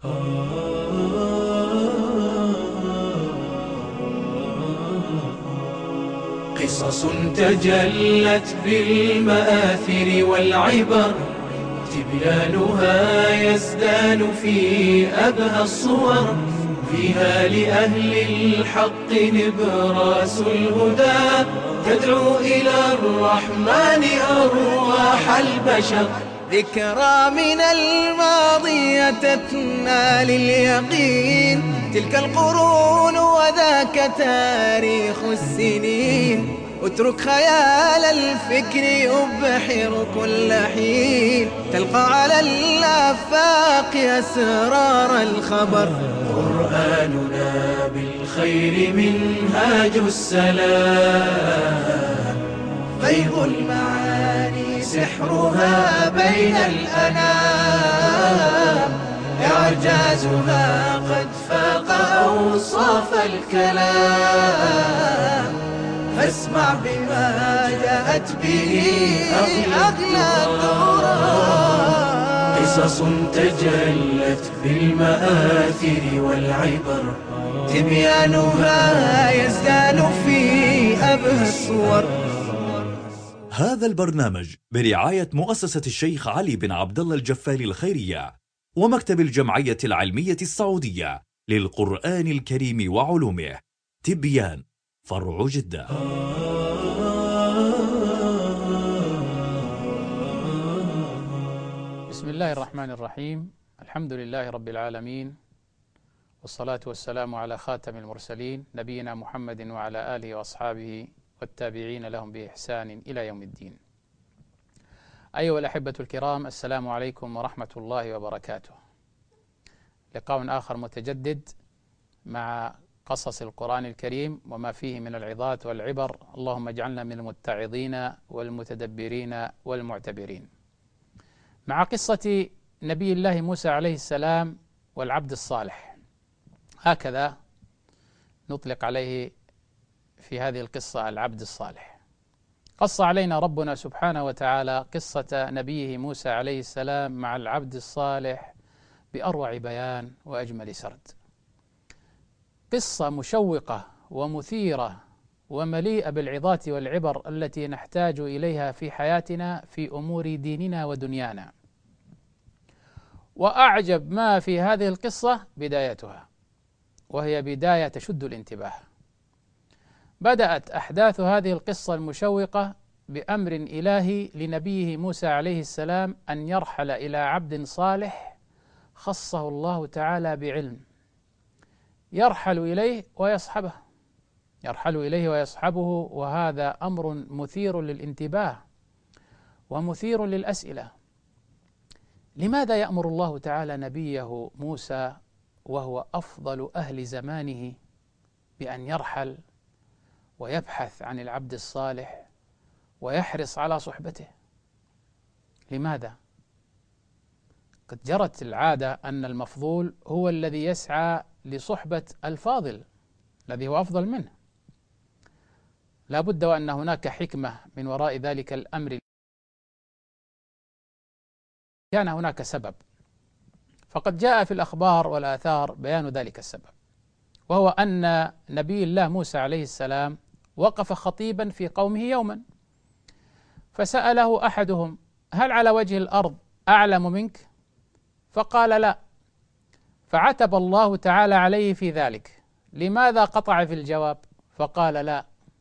قصص تجلت بالمآثر والعبر، تبيانها يزدان في أبهى الصور، فيها لأهل الحق نبراس الهدى، تدعو إلى الرحمن أرواح البشر. ذكرى من الماضي تتنا لليقين، تلك القرون وذاك تاريخ السنين، اترك خيال الفكر يبحر كل حين، تلقى على الآفاق أسرار الخبر. قرآننا بالخير منهاج السلام، فيض المعاني سحرها بين الأنام، إعجازها قد فاق أوصاف الكلام، فاسمع بما جاءت به أغلى القرآن. قصص تجلت بالمآثر والعبر، تبيانها يزدان في أبهى الصور. هذا البرنامج برعاية مؤسسة الشيخ علي بن عبد الله الجفاري الخيرية ومكتب الجمعية العلمية السعودية للقرآن الكريم وعلومه، تبيان، فرع جدة. بسم الله الرحمن الرحيم، الحمد لله رب العالمين، والصلاة والسلام على خاتم المرسلين نبينا محمد وعلى آله وأصحابه والتابعين لهم بإحسان إلى يوم الدين. أيها الأحبة الكرام، السلام عليكم ورحمة الله وبركاته. لقاء آخر متجدد مع قصص القرآن الكريم وما فيه من العظات والعبر. اللهم اجعلنا من المتعظين والمتدبرين والمعتبرين. مع قصة نبي الله موسى عليه السلام والعبد الصالح، هكذا نطلق عليه في هذه القصة العبد الصالح. قص علينا ربنا سبحانه وتعالى قصة نبيه موسى عليه السلام مع العبد الصالح بأروع بيان وأجمل سرد. قصة مشوقة ومثيرة ومليئة بالعظات والعبر التي نحتاج إليها في حياتنا في أمور ديننا ودنيانا. وأعجب ما في هذه القصة بدايتها، وهي بداية تشد الانتباه. بدأت أحداث هذه القصة المشوقة بأمر إلهي لنبيه موسى عليه السلام أن يرحل إلى عبد صالح خصه الله تعالى بعلم، يرحل إليه ويصحبه، وهذا أمر مثير للانتباه ومثير للأسئلة. لماذا يأمر الله تعالى نبيه موسى وهو أفضل أهل زمانه بأن يرحل ويبحث عن العبد الصالح ويحرص على صحبته؟ لماذا؟ قد جرت العادة أن المفضول هو الذي يسعى لصحبة الفاضل الذي هو أفضل منه. لا بد وأن هناك حكمة من وراء ذلك الأمر، كان هناك سبب، فقد جاء في الأخبار والآثار بيان ذلك السبب، وهو أن نبي الله موسى عليه السلام وقف خطيبا في قومه يوما، فسأله أحدهم: هل على وجه الأرض أعلم منك؟ فقال: لا. فعتب الله تعالى عليه في ذلك. لماذا قطع في الجواب؟ فقال: لا.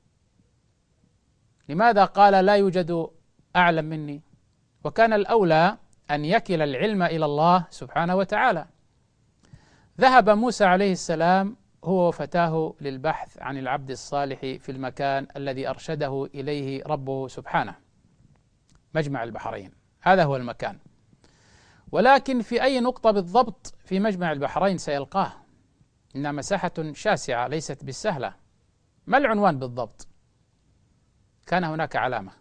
لماذا قال لا يوجد أعلم مني؟ وكان الأولى أن يكل العلم إلى الله سبحانه وتعالى. ذهب موسى عليه السلام هو وفتاه للبحث عن العبد الصالح في المكان الذي أرشده إليه ربه سبحانه، مجمع البحرين، هذا هو المكان. ولكن في أي نقطة بالضبط في مجمع البحرين سيلقاه؟ إنها مساحة شاسعة ليست بالسهلة. ما العنوان بالضبط؟ كان هناك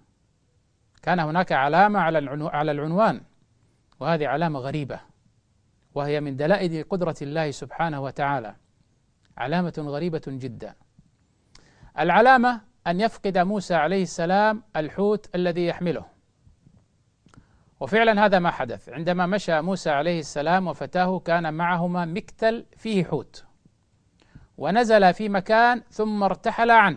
علامة على العنوان، وهذه علامة غريبة، وهي من دلائل قدرة الله سبحانه وتعالى، علامة غريبة جدا. العلامة أن يفقد موسى عليه السلام الحوت الذي يحمله، وفعلا هذا ما حدث. عندما مشى موسى عليه السلام وفتاه كان معهما مكتل فيه حوت، ونزل في مكان ثم ارتحل عنه،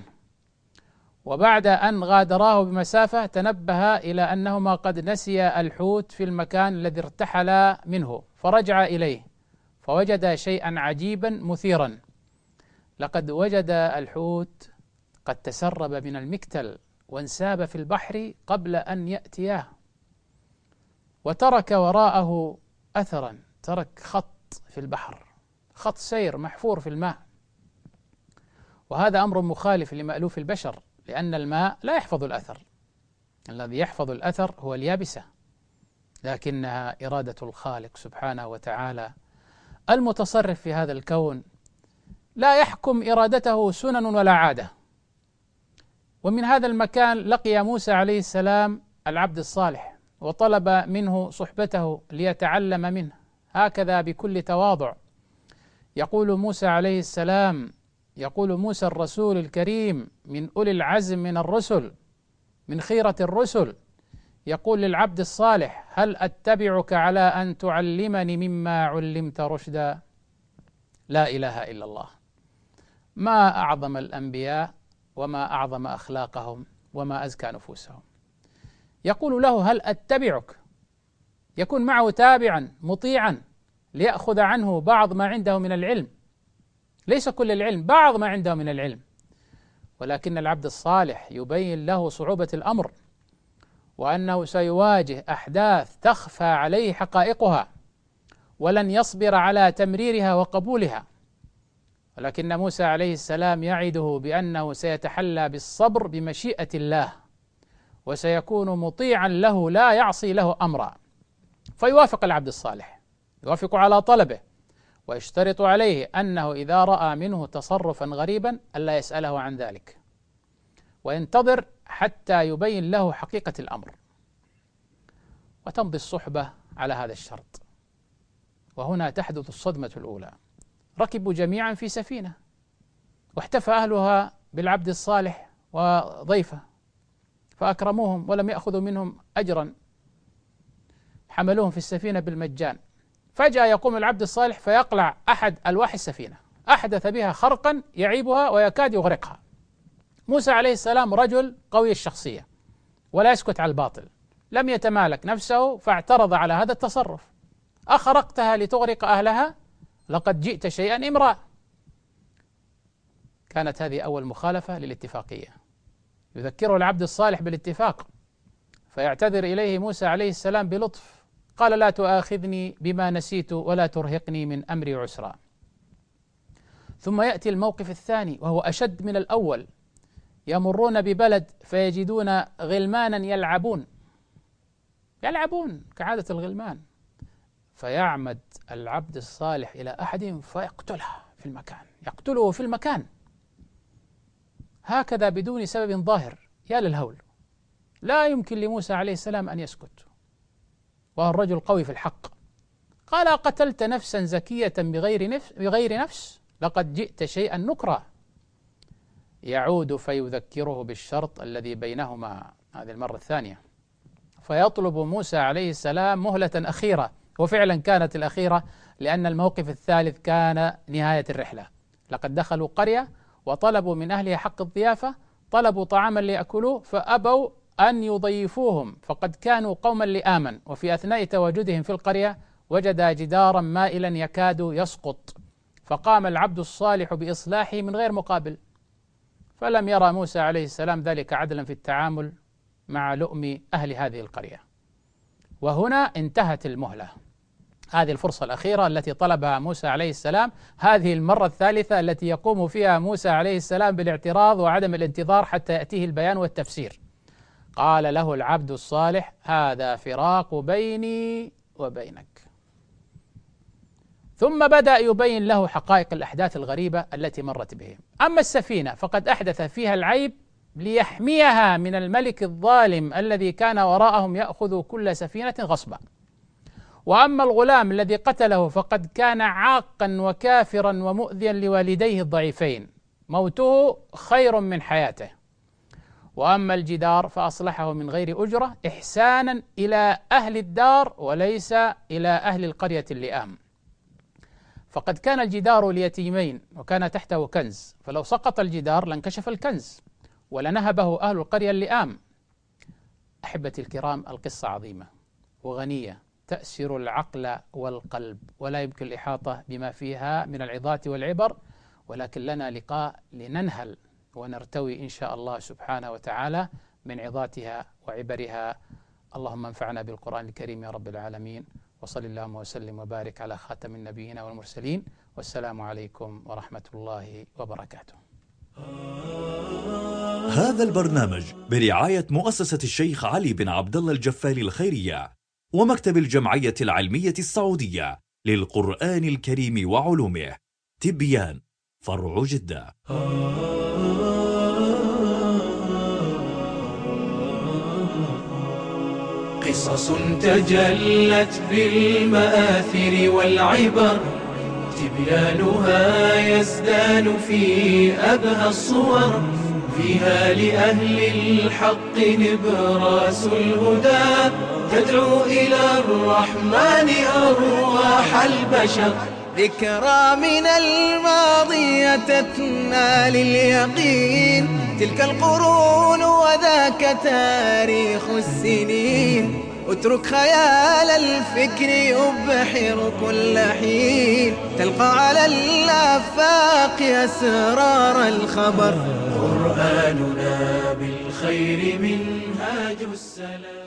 وبعد أن غادراه بمسافة تنبه إلى أنهما قد نسيا الحوت في المكان الذي ارتحل منه، فرجع إليه فوجد شيئا عجيبا مثيرا، لقد وجد الحوت قد تسرب من المكتل وانساب في البحر قبل أن يأتياه، وترك وراءه أثرا، ترك خط في البحر، خط سير محفور في الماء. وهذا أمر مخالف لمألوف البشر، لأن الماء لا يحفظ الأثر، الذي يحفظ الأثر هو اليابسة، لكنها إرادة الخالق سبحانه وتعالى المتصرف في هذا الكون، لا يحكم إرادته سنن ولا عادة. ومن هذا المكان لقي موسى عليه السلام العبد الصالح، وطلب منه صحبته ليتعلم منه، هكذا بكل تواضع. يقول موسى عليه السلام، يقول موسى الرسول الكريم من أولي العزم من الرسل، من خيرة الرسل، يقول للعبد الصالح: هل أتبعك على أن تعلمني مما علمت رشدا؟ لا إله إلا الله. ما أعظم الأنبياء وما أعظم أخلاقهم وما أزكى نفوسهم. يقول له: هل أتبعك؟ يكون معه تابعا مطيعا ليأخذ عنه بعض ما عنده من العلم، ليس كل العلم، بعض ما عنده من العلم. ولكن العبد الصالح يبين له صعوبة الأمر، وأنه سيواجه أحداث تخفى عليه حقائقها، ولن يصبر على تمريرها وقبولها. ولكن موسى عليه السلام يعده بأنه سيتحلى بالصبر بمشيئة الله، وسيكون مطيعا له لا يعصي له أمرا. فيوافق العبد الصالح، يوافق على طلبه، ويشترط عليه أنه إذا رأى منه تصرفا غريبا ألا يسأله عن ذلك، وينتظر حتى يبين له حقيقة الأمر. وتمضي الصحبة على هذا الشرط. وهنا تحدث الصدمة الأولى. ركبوا جميعا في سفينة، واحتفى أهلها بالعبد الصالح وضيفه، فأكرموهم ولم يأخذوا منهم أجرا، حملوهم في السفينة بالمجان. فجأة يقوم العبد الصالح فيقلع أحد ألواح السفينة، أحدث بها خرقا يعيبها ويكاد يغرقها. موسى عليه السلام رجل قوي الشخصية ولا يسكت على الباطل، لم يتمالك نفسه فاعترض على هذا التصرف: أخرقتها لتغرق أهلها؟ لقد جئت شيئا إمرا. كانت هذه أول مخالفة للاتفاقية. يذكره العبد الصالح بالاتفاق، فيعتذر إليه موسى عليه السلام بلطف، قال: لا تؤاخذني بما نسيت ولا ترهقني من أمري عسرا. ثم يأتي الموقف الثاني وهو أشد من الأول. يمرون ببلد فيجدون غلمانا يلعبون كعادة الغلمان، فيعمد العبد الصالح إلى أحدهم فيقتله في المكان، هكذا بدون سبب ظاهر. يا للهول، لا يمكن لموسى عليه السلام أن يسكت، وهو الرجل قوي في الحق. قال: قتلت نفسا زكية بغير نفس لقد جئت شيئا نكرا. يعود فيذكره بالشرط الذي بينهما هذه المرة الثانية، فيطلب موسى عليه السلام مهلة أخيرة، وفعلا كانت الأخيرة، لأن الموقف الثالث كان نهاية الرحلة. لقد دخلوا قرية وطلبوا من أهلها حق الضيافة، طلبوا طعاما ليأكلوه فأبوا أن يضيفوهم، فقد كانوا قوما لآما. وفي أثناء تواجدهم في القرية وجد جدارا مائلا يكاد يسقط، فقام العبد الصالح بإصلاحه من غير مقابل. فلم يرى موسى عليه السلام ذلك عدلا في التعامل مع لؤم أهل هذه القرية. وهنا انتهت المهلة، هذه الفرصة الأخيرة التي طلبها موسى عليه السلام، هذه المرة الثالثة التي يقوم فيها موسى عليه السلام بالاعتراض وعدم الانتظار حتى يأتيه البيان والتفسير. قال له العبد الصالح: هذا فراق بيني وبينك. ثم بدأ يبين له حقائق الأحداث الغريبة التي مرت بهم. أما السفينة فقد أحدث فيها العيب ليحميها من الملك الظالم الذي كان وراءهم يأخذ كل سفينة غصبا. وأما الغلام الذي قتله فقد كان عاقا وكافرا ومؤذيا لوالديه الضعيفين، موته خير من حياته. وأما الجدار فأصلحه من غير أجرة إحسانا إلى أهل الدار وليس إلى أهل القرية اللئام. فقد كان الجدار ليتيمين وكان تحته كنز، فلو سقط الجدار لانكشف الكنز ولنهبه أهل القرية اللئام. أحبتي الكرام، القصة عظيمة وغنية تأسر العقل والقلب، ولا يمكن الإحاطة بما فيها من العظات والعبر، ولكن لنا لقاء لننهل ونرتوي إن شاء الله سبحانه وتعالى من عظاتها وعبرها. اللهم انفعنا بالقرآن الكريم يا رب العالمين، وصل اللهم وسلم وبارك على خاتم النبيين والمرسلين، والسلام عليكم ورحمة الله وبركاته. هذا البرنامج برعاية مؤسسة الشيخ علي بن عبد الله الجفالي الخيرية ومكتب الجمعية العلمية السعودية للقرآن الكريم وعلومه، تبيان، فرع جدة. قصص تجلت بالمآثر والعبر، تبيانها يزدان في أبهى الصور، فيها لأهل الحق نبراس الهدى، تدعو إلى الرحمن أرواح البشر. ذكرى من الماضي تتنا لليقين، تلك القرون وذاك تاريخ السنين، اترك خيال الفكر يبحر كل حين، تلقى على الآفاق أسرار الخبر. قرآننا بالخير منهاج السلام.